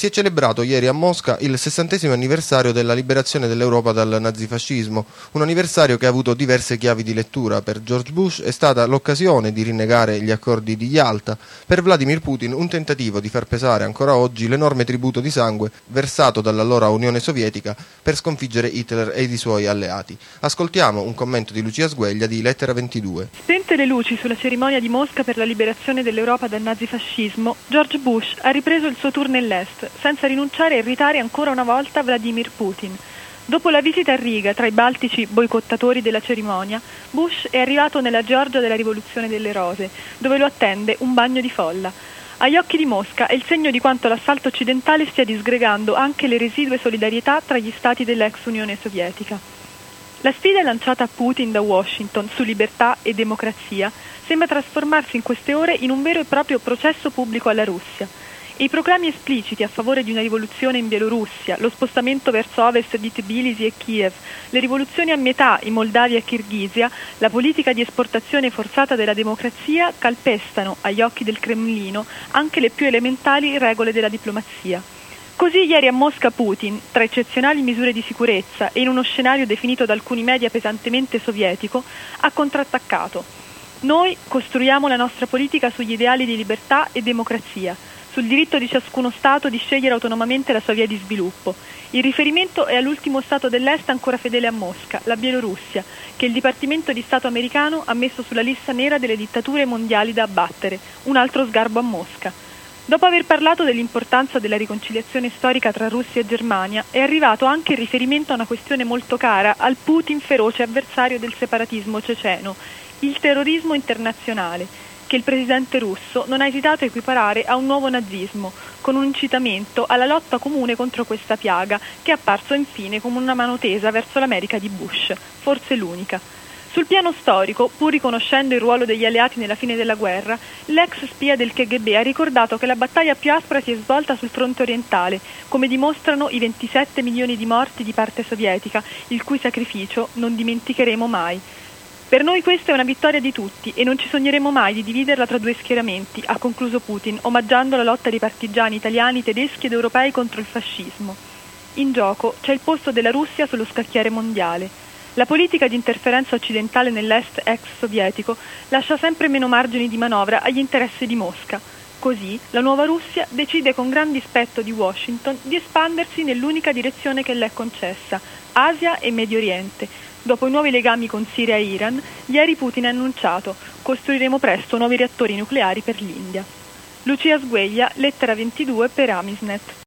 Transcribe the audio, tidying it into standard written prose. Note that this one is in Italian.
Si è celebrato ieri a Mosca il 60° anniversario della liberazione dell'Europa dal nazifascismo, un anniversario che ha avuto diverse chiavi di lettura. Per George Bush è stata l'occasione di rinnegare gli accordi di Yalta, per Vladimir Putin un tentativo di far pesare ancora oggi l'enorme tributo di sangue versato dall'allora Unione Sovietica per sconfiggere Hitler e i suoi alleati. Ascoltiamo un commento di Lucia Sgueglia di Lettera 22. Spente le luci sulla cerimonia di Mosca per la liberazione dell'Europa dal nazifascismo, George Bush ha ripreso il suo tour nell'Est, senza rinunciare a irritare ancora una volta Vladimir Putin. Dopo la visita a Riga tra i baltici boicottatori della cerimonia, Bush è arrivato nella Georgia della rivoluzione delle rose, dove lo attende un bagno di folla. Agli occhi di Mosca è il segno di quanto l'assalto occidentale stia disgregando anche le residue solidarietà tra gli stati dell'ex Unione Sovietica. La sfida lanciata a Putin da Washington su libertà e democrazia sembra trasformarsi in queste ore in un vero e proprio processo pubblico alla Russia. E i proclami espliciti a favore di una rivoluzione in Bielorussia, lo spostamento verso ovest di Tbilisi e Kiev, le rivoluzioni a metà in Moldavia e Kirghizia, la politica di esportazione forzata della democrazia calpestano, agli occhi del Cremlino, anche le più elementari regole della diplomazia. Così ieri a Mosca Putin, tra eccezionali misure di sicurezza e in uno scenario definito da alcuni media pesantemente sovietico, ha contrattaccato. Noi costruiamo la nostra politica sugli ideali di libertà e democrazia, sul diritto di ciascuno Stato di scegliere autonomamente la sua via di sviluppo. Il riferimento è all'ultimo Stato dell'Est ancora fedele a Mosca, la Bielorussia, che il Dipartimento di Stato americano ha messo sulla lista nera delle dittature mondiali da abbattere, un altro sgarbo a Mosca. Dopo aver parlato dell'importanza della riconciliazione storica tra Russia e Germania, è arrivato anche il riferimento a una questione molto cara al Putin feroce avversario del separatismo ceceno, il terrorismo internazionale, che il presidente russo non ha esitato a equiparare a un nuovo nazismo, con un incitamento alla lotta comune contro questa piaga, che è apparso infine come una mano tesa verso l'America di Bush, forse l'unica. Sul piano storico, pur riconoscendo il ruolo degli alleati nella fine della guerra, l'ex spia del KGB ha ricordato che la battaglia più aspra si è svolta sul fronte orientale, come dimostrano i 27 milioni di morti di parte sovietica, il cui sacrificio non dimenticheremo mai. Per noi questa è una vittoria di tutti e non ci sogneremo mai di dividerla tra due schieramenti, ha concluso Putin, omaggiando la lotta dei partigiani italiani, tedeschi ed europei contro il fascismo. In gioco c'è il posto della Russia sullo scacchiere mondiale. La politica di interferenza occidentale nell'est ex sovietico lascia sempre meno margini di manovra agli interessi di Mosca. Così la nuova Russia decide con gran dispetto di Washington di espandersi nell'unica direzione che le è concessa, Asia e Medio Oriente. Dopo i nuovi legami con Siria e Iran, ieri Putin ha annunciato: costruiremo presto nuovi reattori nucleari per l'India. Lucia Sgueglia, Lettera 22 per Amisnet.